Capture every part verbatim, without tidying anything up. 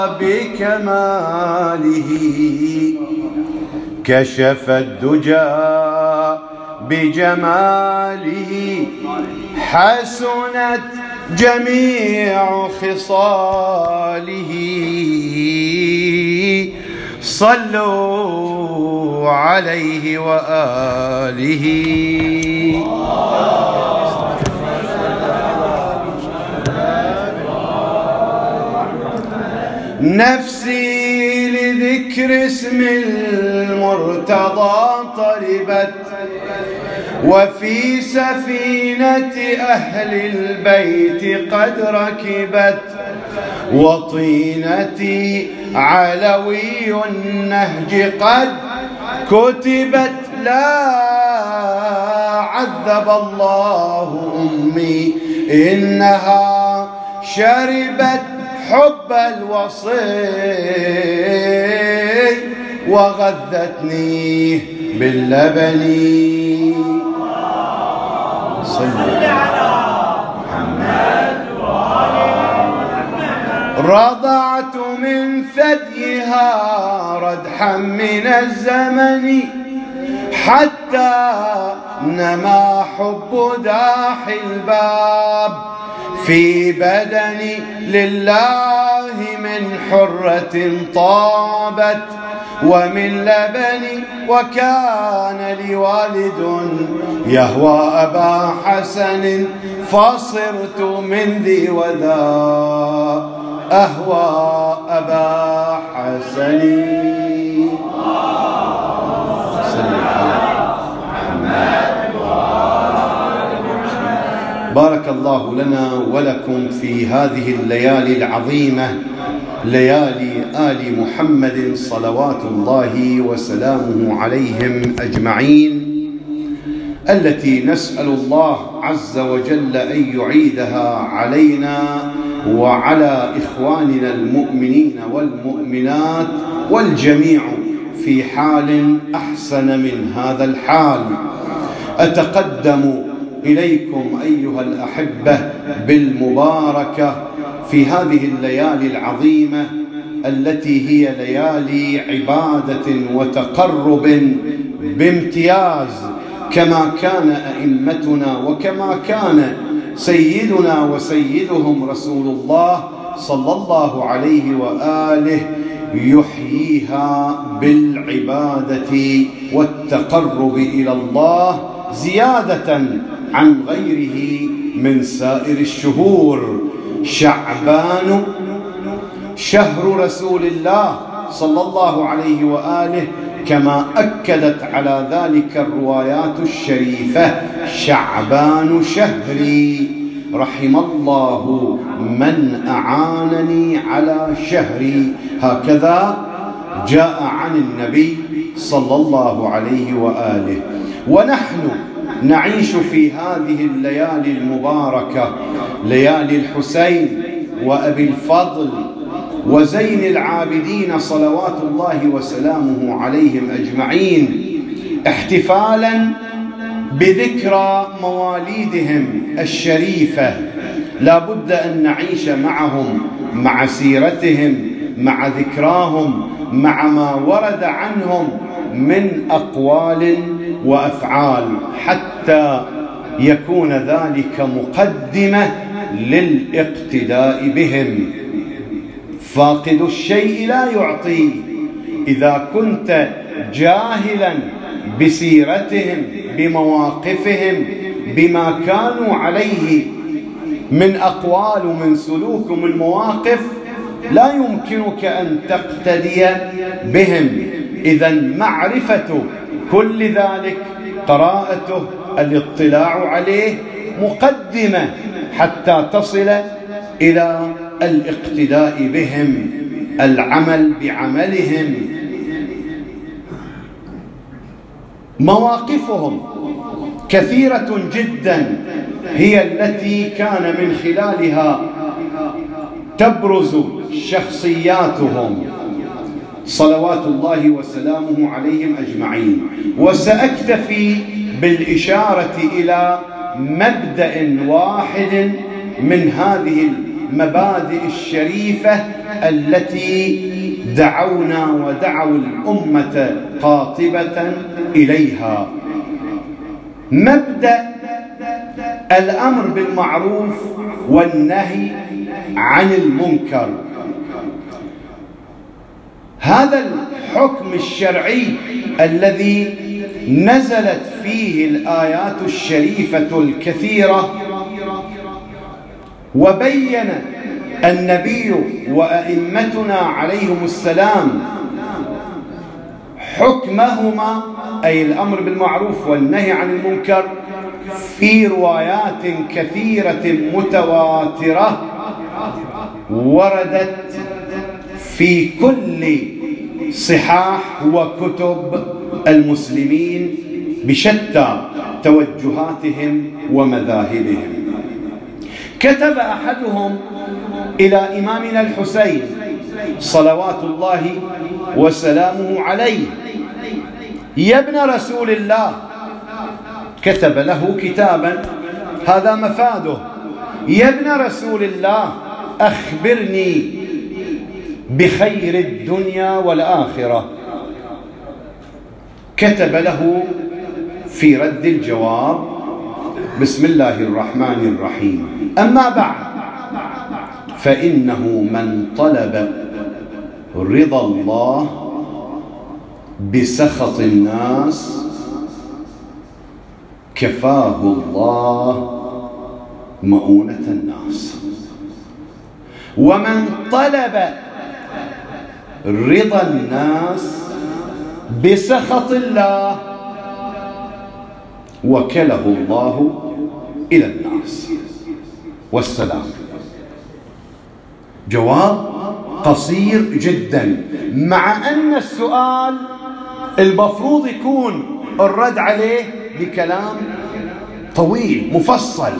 بكماله كشف الدجى بجماله حسنت جميع خصاله صلوا عليه وآله. نفسي لذكر اسم المرتضى طربت وفي سفينة أهل البيت قد ركبت وطينتي علوي النهج قد كتبت لا عذب الله أمي إنها شربت حب الوصي وغذتني باللبن. صل على محمد رضعت من ثديها ردحا من الزمن حتى نما حب داح الباب في بدني لله من حرة طابت ومن لبني وكان لي والد يهوى أبا حسن فصرت من ذي وذا أهوى أبا حسن. بارك الله لنا ولكم في هذه الليالي العظيمة ليالي آل محمد صلوات الله وسلامه عليهم أجمعين، التي نسأل الله عز وجل أن يعيدها علينا وعلى إخواننا المؤمنين والمؤمنات والجميع في حال أحسن من هذا الحال. أتقدم إليكم أيها الأحبة بالمباركة في هذه الليالي العظيمة التي هي ليالي عبادة وتقرب بامتياز، كما كان أئمتنا وكما كان سيدنا وسيدهم رسول الله صلى الله عليه وآله يحييها بالعبادة والتقرب إلى الله زيادة عن غيره من سائر الشهور. شعبان شهر رسول الله صلى الله عليه وآله كما أكدت على ذلك الروايات الشريفة. شعبان شهري رحم الله من أعانني على شهري، هكذا جاء عن النبي صلى الله عليه وآله. ونحن نعيش في هذه الليالي المباركة، ليالي الحسين وأبي الفضل وزين العابدين صلوات الله وسلامه عليهم أجمعين، احتفالا بذكرى مواليدهم الشريفة. لا بد أن نعيش معهم، مع سيرتهم، مع ذكراهم، مع ما ورد عنهم من أقوال وأفعال، حتى يكون ذلك مقدمة للاقتداء بهم. فاقد الشيء لا يعطيه. إذا كنت جاهلا بسيرتهم، بمواقفهم، بما كانوا عليه من أقوال ومن سلوك ومن مواقف، لا يمكنك أن تقتدي بهم. إذن معرفة كل ذلك، قراءته، الاطلاع عليه مقدمة حتى تصل إلى الاقتداء بهم، العمل بعملهم. مواقفهم كثيرة جدا هي التي كان من خلالها تبرز شخصياتهم صلوات الله وسلامه عليهم أجمعين. وسأكتفي بالإشارة إلى مبدأ واحد من هذه المبادئ الشريفة التي دعونا ودعوا الأمة قاطبة إليها. مبدأ الأمر بالمعروف والنهي عن المنكر، هذا الحكم الشرعي الذي نزلت فيه الآيات الشريفة الكثيرة، وبين النبي وأئمتنا عليهم السلام حكمهما، أي الأمر بالمعروف والنهي عن المنكر، في روايات كثيرة متواترة وردت في كل صحاح وكتب المسلمين بشتى توجهاتهم ومذاهبهم. كتب أحدهم إلى إمامنا الحسين صلوات الله وسلامه عليه: يا ابن رسول الله، كتب له كتابا هذا مفاده: يا ابن رسول الله، أخبرني بخير الدنيا والآخرة. كتب له في رد الجواب: بسم الله الرحمن الرحيم، أما بعد، فإنه من طلب رضا الله بسخط الناس كفاه الله مؤونة الناس، ومن طلب رضا الناس بسخط الله وكله الله إلى الناس. والسلام. جواب قصير جدا، مع أن السؤال المفروض يكون الرد عليه بكلام طويل مفصل.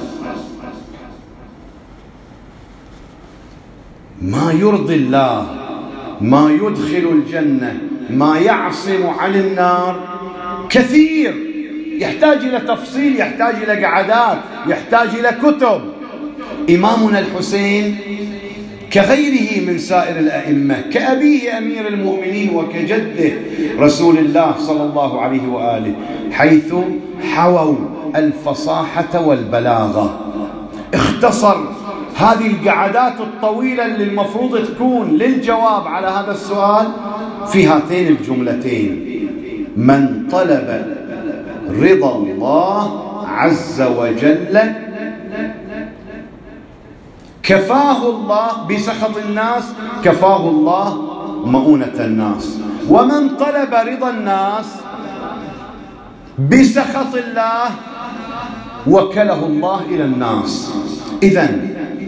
ما يرضي الله، ما يدخل الجنة، ما يعصم عن النار كثير، يحتاج إلى تفصيل، يحتاج إلى قعدات، يحتاج إلى كتب. إمامنا الحسين كغيره من سائر الأئمة، كأبيه أمير المؤمنين وكجده رسول الله صلى الله عليه وآله، حيث حووا الفصاحة والبلاغة، اختصر هذه القعدات الطويلة اللي المفروض تكون للجواب على هذا السؤال في هاتين الجملتين: من طلب رضا الله عز وجل كفاه الله بسخط الناس، كفاه الله مؤونة الناس، ومن طلب رضا الناس بسخط الله وكله الله إلى الناس. إذن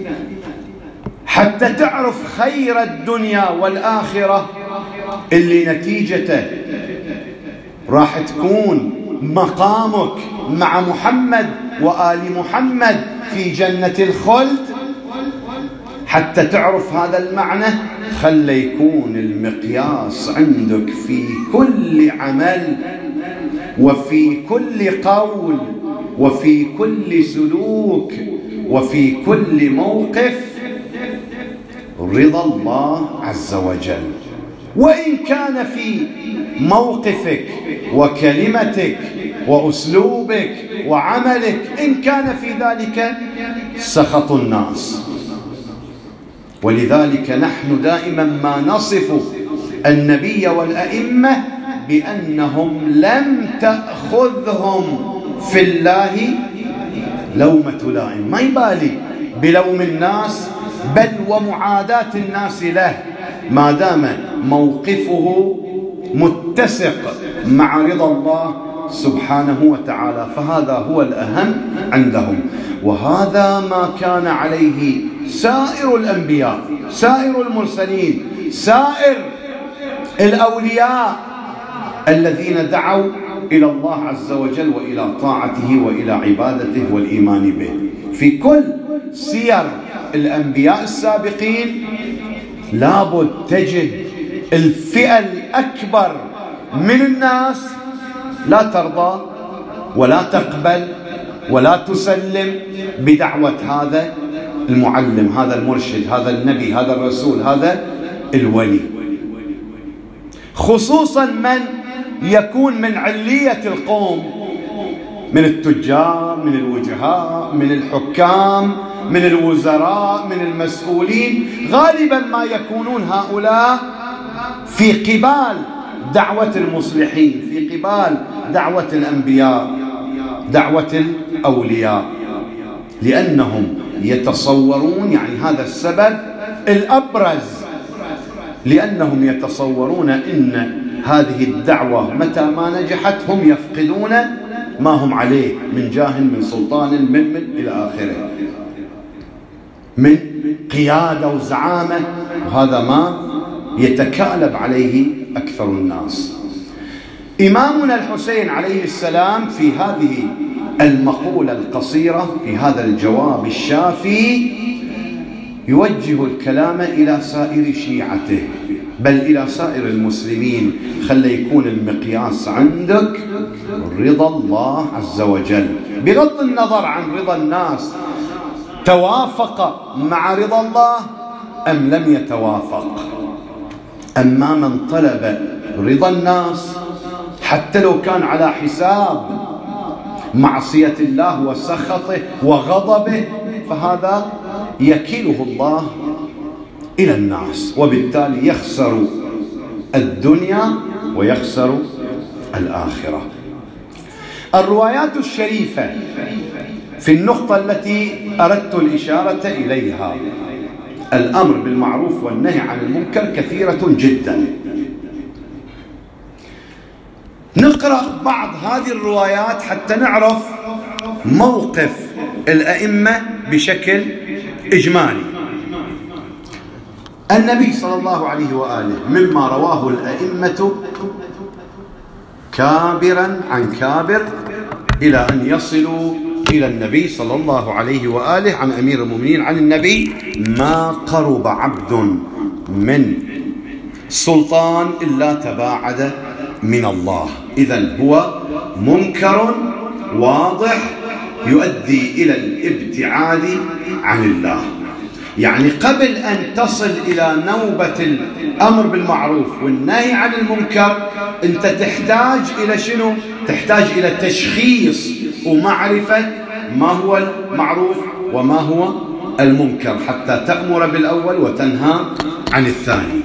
حتى تعرف خير الدنيا والآخرة اللي نتيجته راح تكون مقامك مع محمد وآل محمد في جنة الخلد، حتى تعرف هذا المعنى خلي يكون المقياس عندك في كل عمل وفي كل قول وفي كل سلوك وفي كل موقف رضا الله عز وجل. وإن كان في موقفك وكلمتك وأسلوبك وعملك إن كان في ذلك سخط الناس. ولذلك نحن دائما ما نصف النبي والأئمة بأنهم لم تأخذهم في الله لومة لائم، ما يبالي بلوم الناس بل ومعاداة الناس له، ما دام موقفه متسق مع رضا الله سبحانه وتعالى، فهذا هو الأهم عندهم. وهذا ما كان عليه سائر الأنبياء، سائر المرسلين، سائر الأولياء الذين دعوا إلى الله عز وجل وإلى طاعته وإلى عبادته والإيمان به. في كل سير الأنبياء السابقين لابد تجد الفئة الأكبر من الناس لا ترضى ولا تقبل ولا تسلم بدعوة هذا المعلم، هذا المرشد، هذا النبي، هذا الرسول، هذا الولي، خصوصا من يكون من علية القوم، من التجار، من الوجهاء، من الحكام، من الوزراء، من المسؤولين. غالبا ما يكونون هؤلاء في قبال دعوة المصلحين، في قبال دعوة الأنبياء، دعوة الأولياء، لأنهم يتصورون، يعني هذا السبب الأبرز، لأنهم يتصورون إن هذه الدعوة متى ما نجحت هم يفقدون ما هم عليه من جاه، من سلطان، من من إلى آخره، من قيادة وزعامة، وهذا ما يتكالب عليه أكثر الناس. إمامنا الحسين عليه السلام في هذه المقولة القصيرة، في هذا الجواب الشافي، يوجه الكلام إلى سائر شيعته، بل إلى سائر المسلمين. خلي يكون المقياس عندك رضا الله عز وجل، بغض النظر عن رضا الناس، توافق مع رضا الله أم لم يتوافق. أما من طلب رضا الناس حتى لو كان على حساب معصية الله وسخطه وغضبه، فهذا يكله الله إلى الناس، وبالتالي يخسر الدنيا ويخسر الآخرة. الروايات الشريفة في النقطة التي أردت الإشارة إليها، الأمر بالمعروف والنهي عن المنكر، كثيرة جدا. نقرأ بعض هذه الروايات حتى نعرف موقف الأئمة بشكل إجمالي. النبي صلى الله عليه وآله مما رواه الأئمة كابرا عن كابر إلى أن يصلوا إلى النبي صلى الله عليه وآله عن أمير المؤمنين عن النبي: ما قرب عبد من سلطان إلا تباعد من الله. إذن هو منكر واضح يؤدي إلى الابتعاد عن الله. يعني قبل أن تصل إلى نوبة الأمر بالمعروف والنهي عن المنكر، أنت تحتاج إلى شنو؟ تحتاج إلى تشخيص ومعرفة ما هو المعروف وما هو المنكر، حتى تأمر بالأول وتنهى عن الثاني.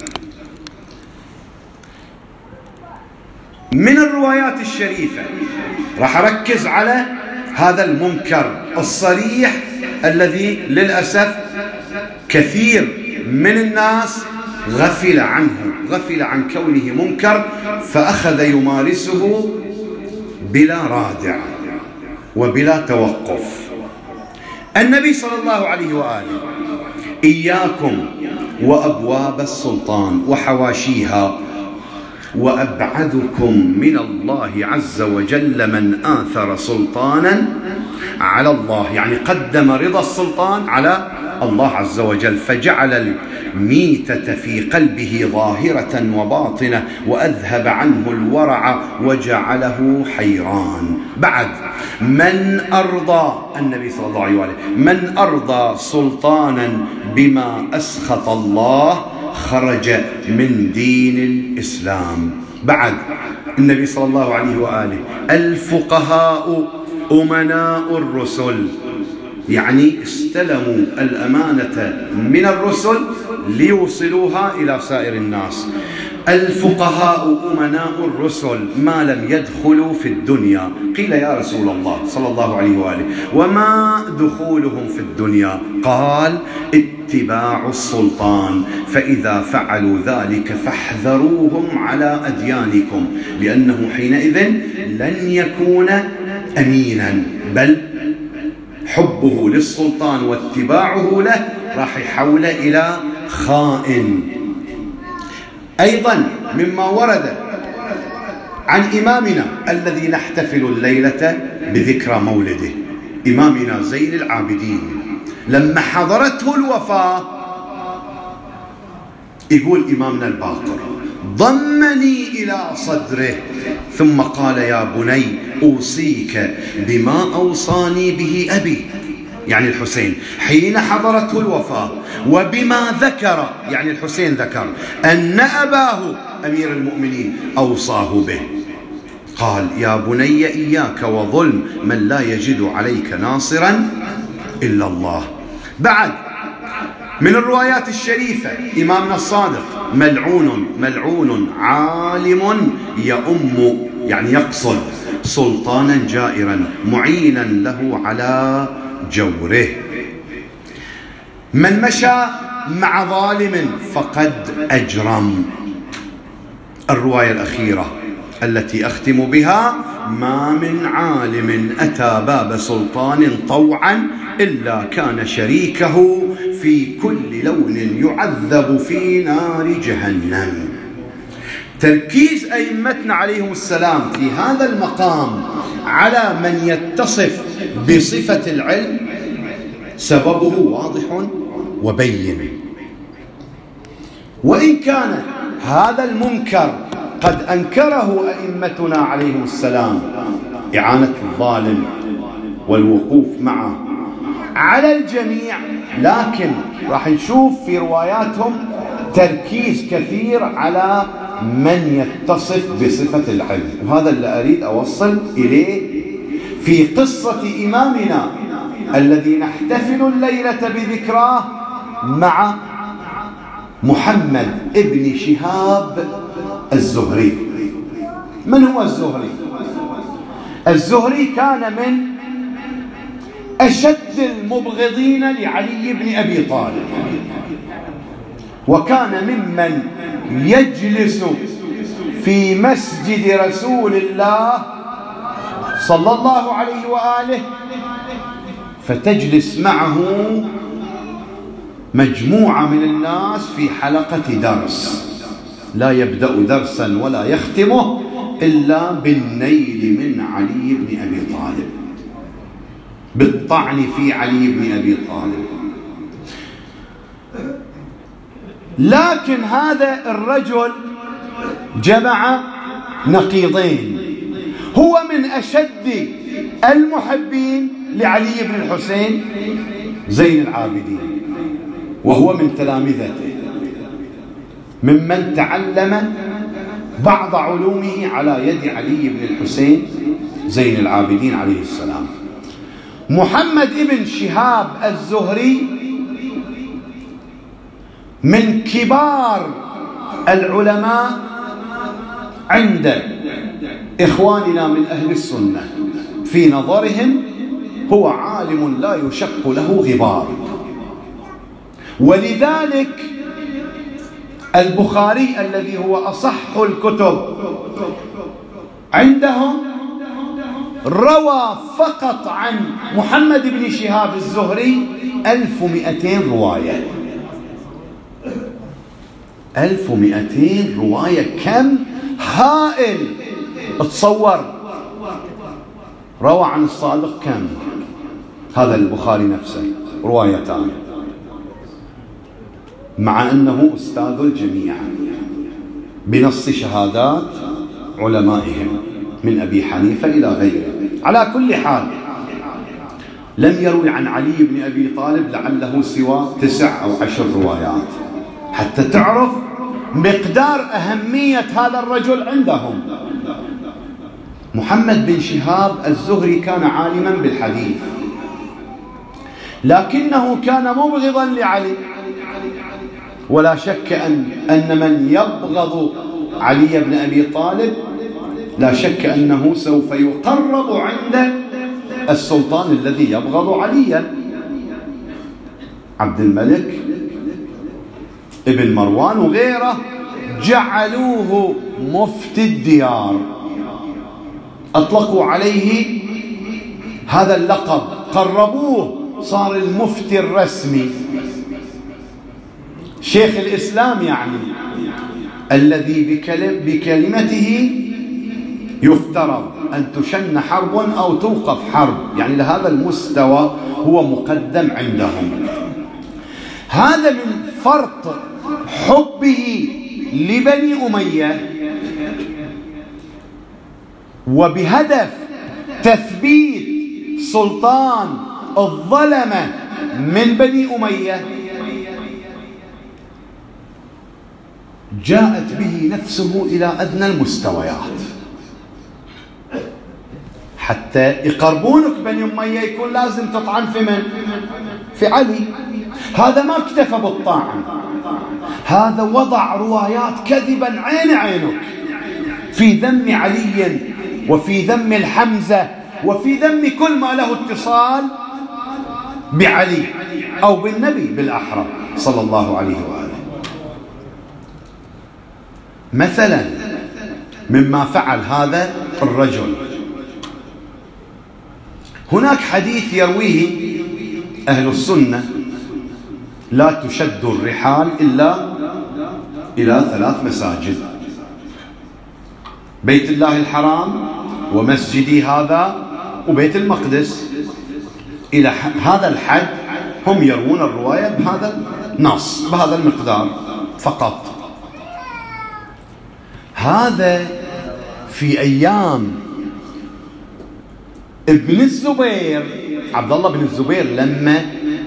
من الروايات الشريفة راح أركز على هذا المنكر الصريح الذي للأسف كثير من الناس غفل عنه، غفل عن كونه منكر، فأخذ يمارسه بلا رادع وبلا توقف. النبي صلى الله عليه وآله: إياكم وأبواب السلطان وحواشيها، وأبعدكم من الله عز وجل من آثر سلطانا على الله. يعني قدم رضا السلطان على الله عز وجل، فجعل الميتة في قلبه ظاهرة وباطنة، وأذهب عنه الورع وجعله حيران. بعد من أرضى النبي صلى الله عليه وآله من أرضى سلطانا بما أسخط الله خرج من دين الإسلام. بعد النبي صلى الله عليه وآله: الفقهاء أمناء الرسل، يعني استلموا الأمانة من الرسل ليوصلوها إلى سائر الناس. الفقهاء أمناء الرسل ما لم يدخلوا في الدنيا. قيل: يا رسول الله صلى الله عليه وآله وما دخولهم في الدنيا؟ قال: اتباع السلطان، فإذا فعلوا ذلك فاحذروهم على أديانكم، لأنه حينئذ لن يكون أمينا، بل حبه للسلطان واتباعه له راح يحول إلى خائن. أيضا مما ورد عن إمامنا الذي نحتفل الليلة بذكرى مولده، إمامنا زين العابدين، لما حضرته الوفاة يقول إمامنا الباقر: ضمني إلى صدره ثم قال: يا بني أوصيك بما أوصاني به أبي. يعني الحسين حين حضرته الوفاة وبما ذكر يعني الحسين ذكر أن أباه أمير المؤمنين أوصاه به، قال: يا بني إياك وظلم من لا يجد عليك ناصرا إلا الله. بعد من الروايات الشريفة إمامنا الصادق: ملعون ملعون عالم يؤم يعني يقصد سلطانا جائرا معينا له على جوره. من مشى مع ظالم فقد أجرم. الرواية الأخيرة التي أختم بها: ما من عالم أتى باب سلطان طوعا إلا كان شريكه في كل لون يعذب في نار جهنم. تركيز أئمتنا عليهم السلام في هذا المقام على من يتصف بصفة العلم سببه واضح وبين. وإن كان هذا المنكر قد أنكره أئمتنا عليهم السلام، إعانة الظالم والوقوف معه على الجميع، لكن راح نشوف في رواياتهم تركيز كثير على من يتصف بصفة العلم. وهذا اللي أريد أوصل إليه في قصة إمامنا الذي نحتفل الليلة بذكراه مع محمد ابن شهاب الزهري. من هو الزهري؟ الزهري كان من أشد المبغضين لعلي بن أبي طالب، وكان ممن يجلس في مسجد رسول الله صلى الله عليه وآله فتجلس معه مجموعة من الناس في حلقة درس، لا يبدأ درسا ولا يختمه إلا بالنيل من علي بن أبي طالب، بالطعن في علي بن أبي طالب. لكن هذا الرجل جمع نقيضين: هو من أشد المحبين لعلي بن الحسين زين العابدين، وهو من تلامذته، ممن تعلم بعض علومه على يد علي بن الحسين زين العابدين عليه السلام. محمد ابن شهاب الزهري من كبار العلماء عند إخواننا من أهل السنة، في نظرهم هو عالم لا يشق له غبار. ولذلك البخاري الذي هو أصح الكتب عندهم روى فقط عن محمد بن شهاب الزهري ألف ومئتين رواية. ألف ومئتين رواية، كم هائل! اتصور روى عن الصادق كم؟ هذا البخاري نفسه روايتان، مع أنه أستاذ الجميع بنص شهادات علمائهم من أبي حنيفة إلى غيره. على كل حال لم يروي عن علي بن أبي طالب لعله سوى تسع أو عشر روايات، حتى تعرف مقدار أهمية هذا الرجل عندهم. محمد بن شهاب الزهري كان عالما بالحديث، لكنه كان مبغضا لعلي، ولا شك أن أن من يبغض علي بن أبي طالب لا شك أنه سوف يقرب عند السلطان الذي يبغض عليا. عبد الملك ابن مروان وغيره جعلوه مفتي الديار، أطلقوا عليه هذا اللقب، قربوه، صار المفتي الرسمي، شيخ الإسلام يعني، الذي بكلم بكلمته يفترض أن تشن حرب أو توقف حرب، يعني لهذا المستوى هو مقدم عندهم. هذا من فرط حبه لبني أمية وبهدف تثبيت سلطان الظلمة من بني أمية جاءت به نفسه إلى أدنى المستويات حتى يقربونك بني أمية يكون لازم تطعن في من؟ في علي. هذا ما اكتفى بالطعن، هذا وضع روايات كذبا عين عينك في ذم علي وفي ذم الحمزة وفي ذم كل ما له اتصال بعلي أو بالنبي بالأحرى صلى الله عليه وآله. مثلا مما فعل هذا الرجل، هناك حديث يرويه أهل السنة: لا تشد الرحال إلا إلى ثلاث مساجد، بيت الله الحرام ومسجدي هذا وبيت المقدس. إلى هذا الحد هم يروون الرواية بهذا النص بهذا المقدار فقط. هذا في أيام ابن الزبير، عبد الله بن الزبير، لما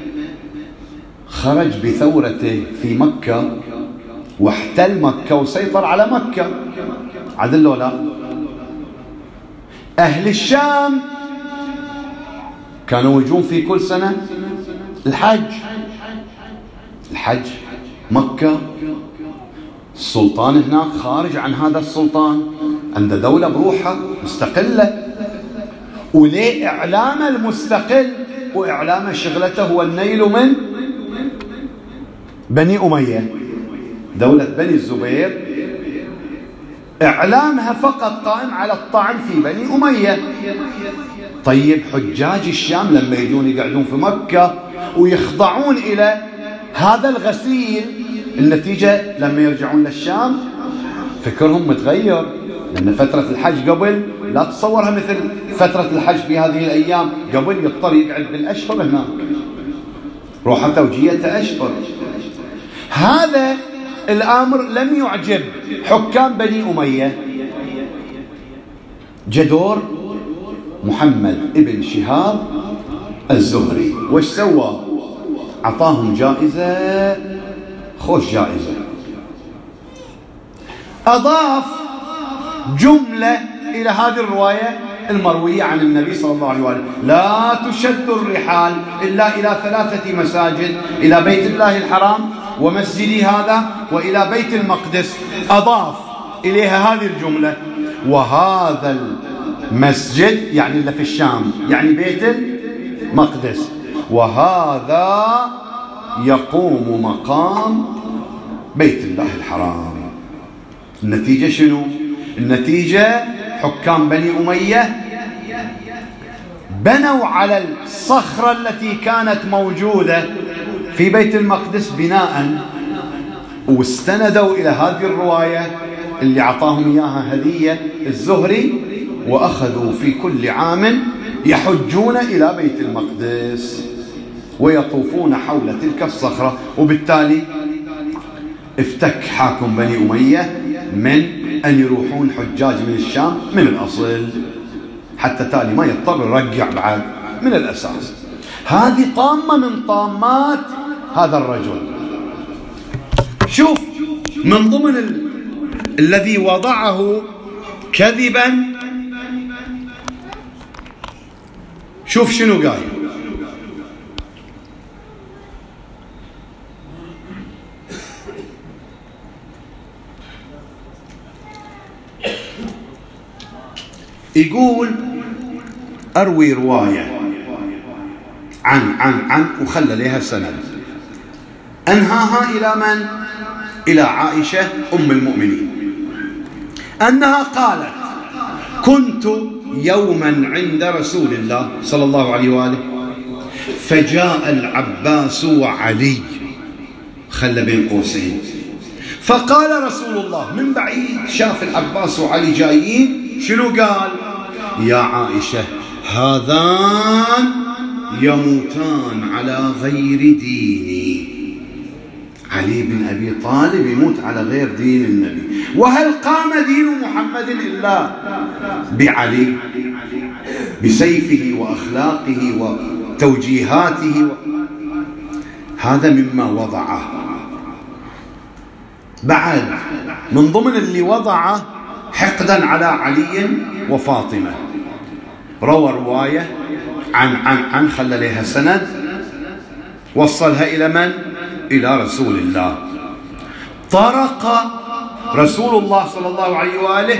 خرج بثورته في مكة واحتل مكة وسيطر على مكة، عدل ولا أهل الشام كانوا يجون في كل سنة الحج الحج مكة، السلطان هناك خارج عن هذا السلطان، عنده دولة بروحها مستقلة، وليه إعلام المستقل وإعلام شغلته هو النيل من بني أمية. دولة بني الزبير إعلامها فقط قائم على الطعن في بني أمية. طيب حجاج الشام لما يجون يقعدون في مكة ويخضعون إلى هذا الغسيل، النتيجة لما يرجعون للشام فكرهم متغير، لأن فترة الحج قبل لا تصورها مثل فترة الحج في هذه الأيام. قبل يضطر يقعد بالأشهر هناك، روحته وجيته أشهر. هذا الأمر لم يعجب حكام بني أمية. جدور محمد ابن شهاب الزهري وش سوى؟ أعطاهم جائزة، خوش جائزة، أضاف جملة إلى هذه الرواية المروية عن النبي صلى الله عليه وسلم: لا تشد الرحال إلا إلى ثلاثة مساجد، إلى بيت الله الحرام ومسجدي هذا وإلى بيت المقدس. أضاف إليها هذه الجملة: وهذا المسجد يعني اللي في الشام يعني بيت المقدس، وهذا يقوم مقام بيت الله الحرام. النتيجة شنو؟ النتيجة حكام بني أمية بنوا على الصخرة التي كانت موجودة في بيت المقدس بناء، واستندوا إلى هذه الرواية اللي أعطاهم إياها هدية الزهري، وأخذوا في كل عام يحجون إلى بيت المقدس ويطوفون حول تلك الصخرة. وبالتالي افتك حاكم بني أمية من أن يروحون حجاج من الشام من الأصل، حتى تالي ما يضطر يرجع بعد من الأساس. هذه طامة من طامات هذا الرجل. شوف من ضمن ال... الذي وضعه كذبا، شوف شنو قال: يقول أروي رواية عن عن عن وخلى لها سند، أنهاها إلى من؟ إلى عائشة أم المؤمنين، أنها قالت: كنت يوما عند رسول الله صلى الله عليه وآله، فجاء العباس وعلي، خلى بين قوسين، فقال رسول الله من بعيد شاف العباس وعلي جايين، شنو قال؟ يا عائشة هذان يموتان على غير ديني. علي بن أبي طالب يموت على غير دين النبي، وهل قام دين محمد إلا بعلي بسيفه وأخلاقه وتوجيهاته، هذا مما وضعه. بعد من ضمن اللي وضعه حقدا على علي وفاطمة، روى رواية عن عن عن خلى لها سند، وصلها إلى من؟ إلى رسول الله. طرق رسول الله صلى الله عليه وآله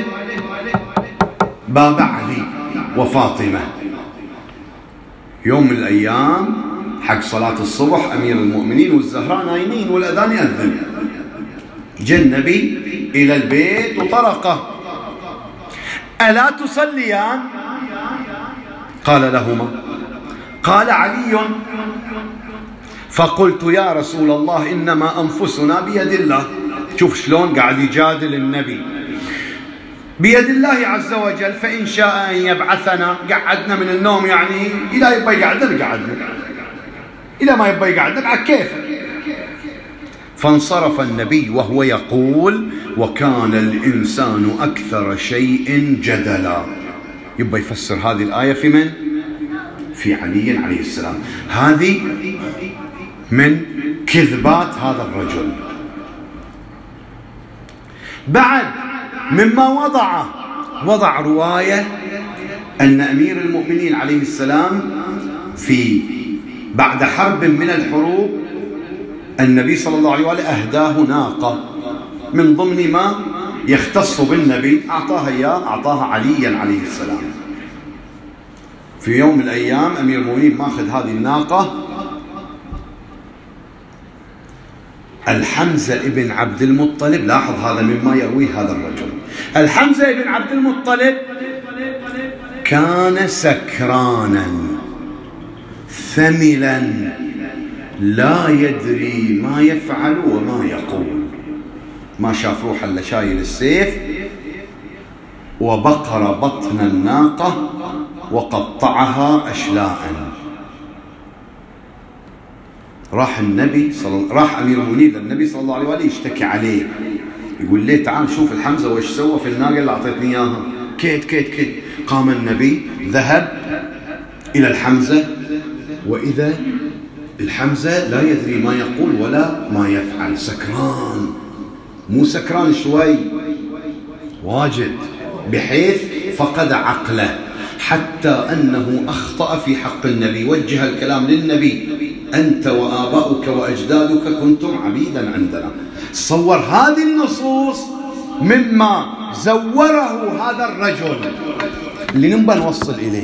باب علي وفاطمة يوم من الأيام حق صلاة الصبح، أمير المؤمنين والزهراء نايمين والأذان يأذن، جاء النبي إلى البيت وطرقه: ألا تصليان؟ قال لهما. قال علي: فقلت يا رسول الله إنما أنفسنا بيد الله. شوف شلون قاعد يجادل النبي، بيد الله عز وجل، فإن شاء أن يبعثنا قعدنا من النوم، يعني إذا يبقى يقعدنا قعدنا، إذا ما يبقى يقعدنا بعد كيف. فانصرف النبي وهو يقول: وكان الإنسان أكثر شيء جدلا. يبقى يفسر هذه الآية في من؟ في علي عليه السلام. هذه من كذبات هذا الرجل. بعد مما وضعه، وضع رواية أن أمير المؤمنين عليه السلام في بعد حرب من الحروب النبي صلى الله عليه وآله أهداه ناقة من ضمن ما يختص بالنبي، أعطاها إياه، أعطاها عليا عليه السلام. في يوم من الأيام أمير المؤمنين ماخذ هذه الناقة، الحمزة ابن عبد المطلب، لاحظ هذا مما يرويه هذا الرجل، الحمزة ابن عبد المطلب كان سكرانا ثملا لا يدري ما يفعل وما يقول، ما شاف روح الا شايل السيف، وبقر بطن الناقة وقطعها أشلاء. راح النبي صل... راح أمير المؤمنين للنبي صلى الله عليه وآله يشتكي عليه، يقول ليه تعال شوف الحمزة وإيش سوى في الناقة اللي أعطيتني إياها، كيت كيت كيت. قام النبي ذهب إلى الحمزة، وإذا الحمزة لا يدري ما يقول ولا ما يفعل، سكران، مو سكران شوي، واجد، بحيث فقد عقله، حتى أنه أخطأ في حق النبي، وجه الكلام للنبي: أنت وآباؤك وأجدادك كنتم عبيدا عندنا. صور هذه النصوص مما زوره هذا الرجل اللي نبغى نوصل إليه،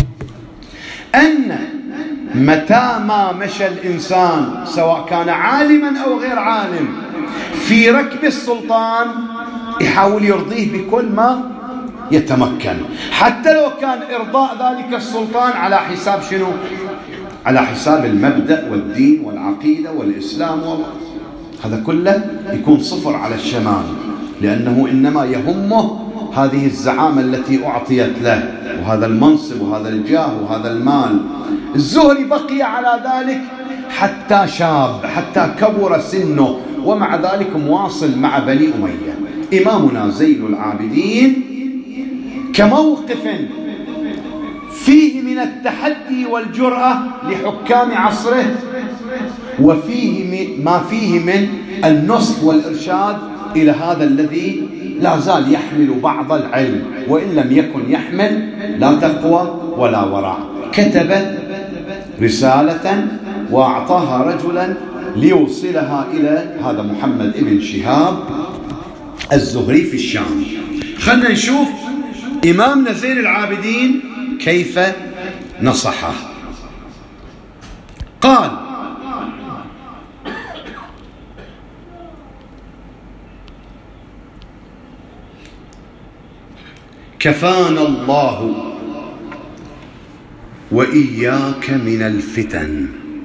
أن متى ما مشى الإنسان سواء كان عالما أو غير عالم في ركب السلطان يحاول يرضيه بكل ما يتمكن، حتى لو كان إرضاء ذلك السلطان على حساب شنو؟ على حساب المبدأ والدين والعقيدة والإسلام، هذا كله يكون صفر على الشمال، لأنه إنما يهمه هذه الزعامة التي أعطيت له، وهذا المنصب وهذا الجاه وهذا المال. الزهري بقي على ذلك حتى شاب، حتى كبر سنه، ومع ذلك مواصل مع بني أمية. إمامنا زين العابدين كموقف فيه من التحدي والجرأة لحكام عصره، وفيه ما فيه من النصح والإرشاد إلى هذا الذي لا زال يحمل بعض العلم، وإن لم يكن يحمل لا تقوى ولا ورع. كتب رسالة وأعطاها رجلا ليوصلها إلى هذا محمد ابن شهاب الزهري في الشام. خلنا نشوف إمامنا زين العابدين كيف نصحه. قال: كفانا الله وإياك من الفتن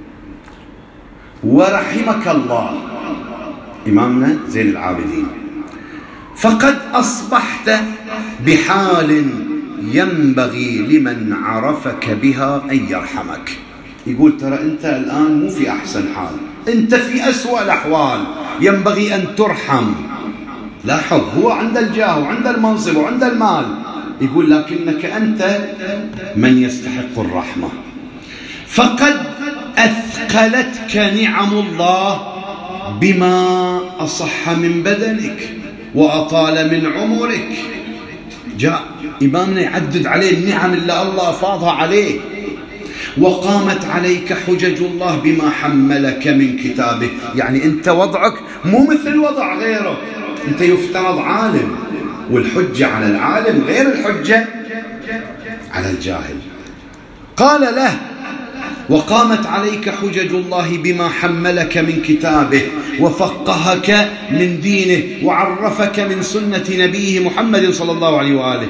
ورحمك الله. إمامنا زين العابدين: فقد أصبحت بحال ينبغي لمن عرفك بها أن يرحمك. يقول ترى أنت الآن مو في أحسن حال، أنت في أسوأ الأحوال، ينبغي أن ترحم. لاحظ، هو عند الجاه وعند المنصب وعند المال، يقول لكنك أنت من يستحق الرحمة. فقد أثقلتك نعم الله بما أصح من بدنك وأطال من عمرك. جاء إمامنا يعدد عليه النعم اللي الله أفاضها عليه. وقامت عليك حجج الله بما حملك من كتابه. يعني أنت وضعك مو مثل وضع غيرك، أنت يفترض عالم، والحجة على العالم غير الحجة على الجاهل. قال له: وقامت عليك حجج الله بما حملك من كتابه وفقهك من دينه وعرفك من سنة نبيه محمد صلى الله عليه وآله،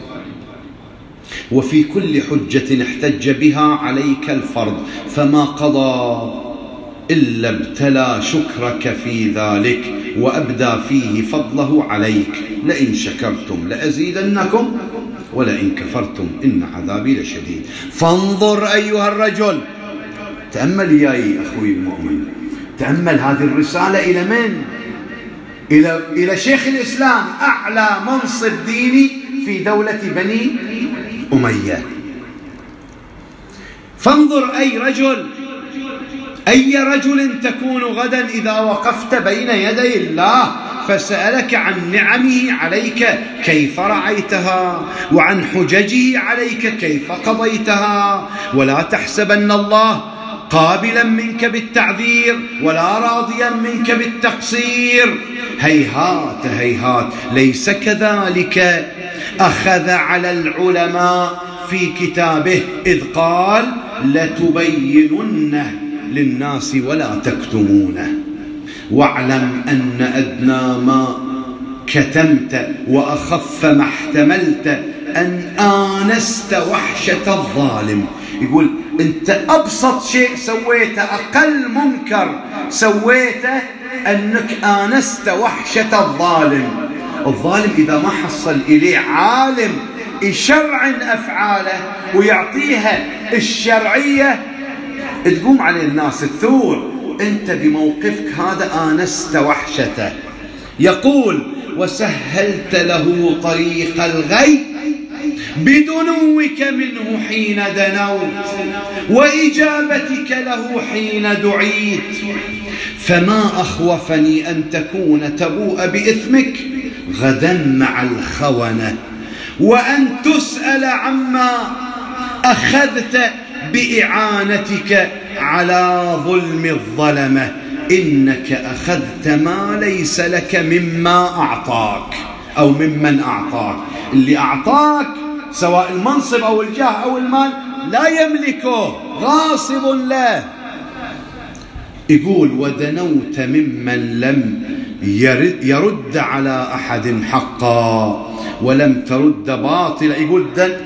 وفي كل حجة احتج بها عليك الفرض، فما قضى إلا ابتلى شكرك في ذلك وأبدى فيه فضله عليك. لئن شكرتم لأزيدنكم ولئن كفرتم إن عذابي لشديد. فانظر أيها الرجل، تأمل ياي أخوي المؤمن، تأمل هذه الرسالة إلى من؟ إلى, إلى شيخ الإسلام، أعلى منصب ديني في دولة بني أمية. فانظر أي رجل، أي رجل تكون غدا إذا وقفت بين يدي الله فسألك عن نعمه عليك كيف رعيتها، وعن حججه عليك كيف قضيتها. ولا تحسبن الله قابلا منك بالتعذير ولا راضيا منك بالتقصير، هيهات هيهات، ليس كذلك. أخذ على العلماء في كتابه إذ قال: لتبيننه للناس ولا تكتمونه، واعلم أن أدنى ما كتمت وأخف ما احتملت أن آنست وحشة الظالم. يقول أنت أبسط شيء سويته، أقل منكر سويته، أنك آنست وحشة الظالم. الظالم إذا ما حصل إليه عالم يشرع أفعاله ويعطيها الشرعية تقوم على الناس الثور، أنت بموقفك هذا آنست وحشته. يقول: وسهلت له طريق الغي بدنوك منه حين دنوت وإجابتك له حين دعيت، فما أخوفني أن تكون تبوء بإثمك غدا مع الخونة، وأن تسأل عما أخذت بإعانتك على ظلم الظلمة، إنك أخذت ما ليس لك مما أعطاك أو ممن أعطاك. اللي أعطاك سواء المنصب أو الجاه أو المال لا يملكه، غاصب له. يقول: ودنوت ممن لم يرد, يرد على أحد حقا ولم ترد باطلا. يقول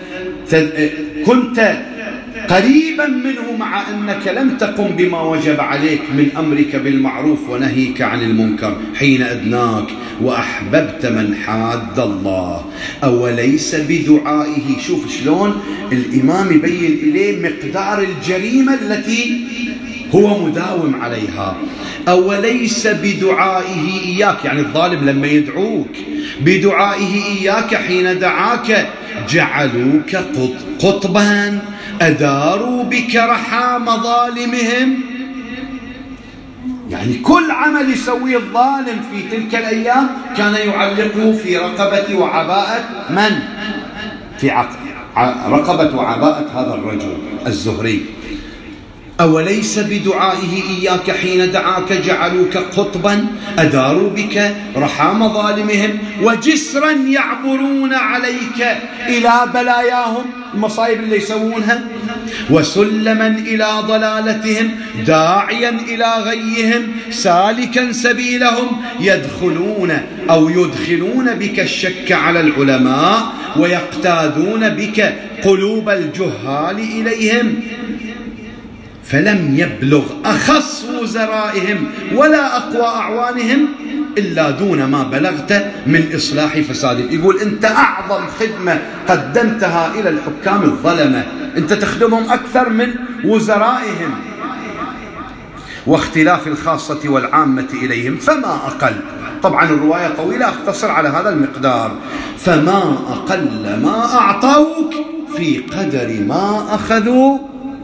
كنت قريبا منه مع أنك لم تقم بما وجب عليك من أمرك بالمعروف ونهيك عن المنكر حين أدناك وأحببت من حاد الله. أوليس بدعائه، شوف شلون الإمام يبين إليه مقدار الجريمة التي هو مداوم عليها. أوليس بدعائه إياك، يعني الظالم لما يدعوك، بدعائه إياك حين دعاك جعلوك قطبا أداروا بك رحام ظالمهم. يعني كل عمل يسويه الظالم في تلك الأيام كان يعلقه في رقبة وعباءة من؟ في رقبة وعباءة هذا الرجل الزهري. أوليس بدعائه إياك حين دعاك جعلوك قطبا أداروا بك رحام ظالمهم وجسرا يعبرون عليك إلى بلاياهم، المصايب اللي يسوونها، وسلما إلى ضلالتهم داعيا إلى غيهم سالكا سبيلهم، يدخلون أو يدخلون بك الشك على العلماء ويقتادون بك قلوب الجهال إليهم، فلم يبلغ أخص وزرائهم ولا أقوى أعوانهم إلا دون ما بلغت من إصلاح فسادهم. يقول أنت أعظم خدمة قدمتها إلى الحكام الظلمة، أنت تخدمهم أكثر من وزرائهم، واختلاف الخاصة والعامة إليهم، فما أقل. طبعا الرواية طويلة، أختصر على هذا المقدار. فما أقل ما أعطوك في قدر ما أخذوا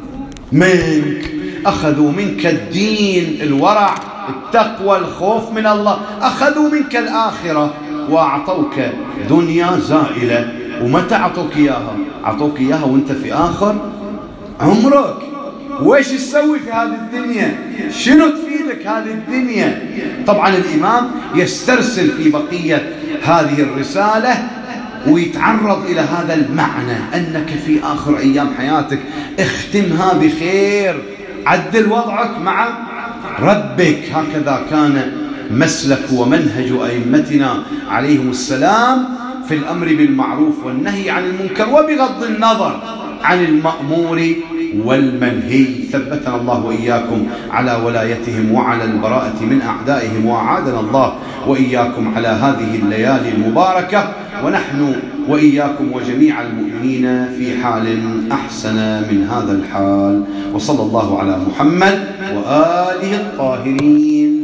منك، أخذوا منك الدين، الورع، التقوى، الخوف من الله، أخذوا منك الآخرة وأعطوك دنيا زائلة. ومتى أعطوك إياها؟ أعطوك إياها وأنت في آخر عمرك. وإيش تسوي في هذه الدنيا؟ شنو تفيدك هذه الدنيا؟ طبعا الإمام يسترسل في بقية هذه الرسالة ويتعرض إلى هذا المعنى، أنك في آخر أيام حياتك اختمها بخير، عدل وضعك مع ربك. هكذا كان مسلك ومنهج أئمتنا عليهم السلام في الأمر بالمعروف والنهي عن المنكر، وبغض النظر عن المأمور والمنهي. ثبتنا الله وإياكم على ولايتهم وعلى البراءة من أعدائهم، وأعادنا الله وإياكم على هذه الليالي المباركة، ونحن وإياكم وجميع المؤمنين في حال أحسن من هذا الحال. وصلى الله على محمد وآله الطاهرين.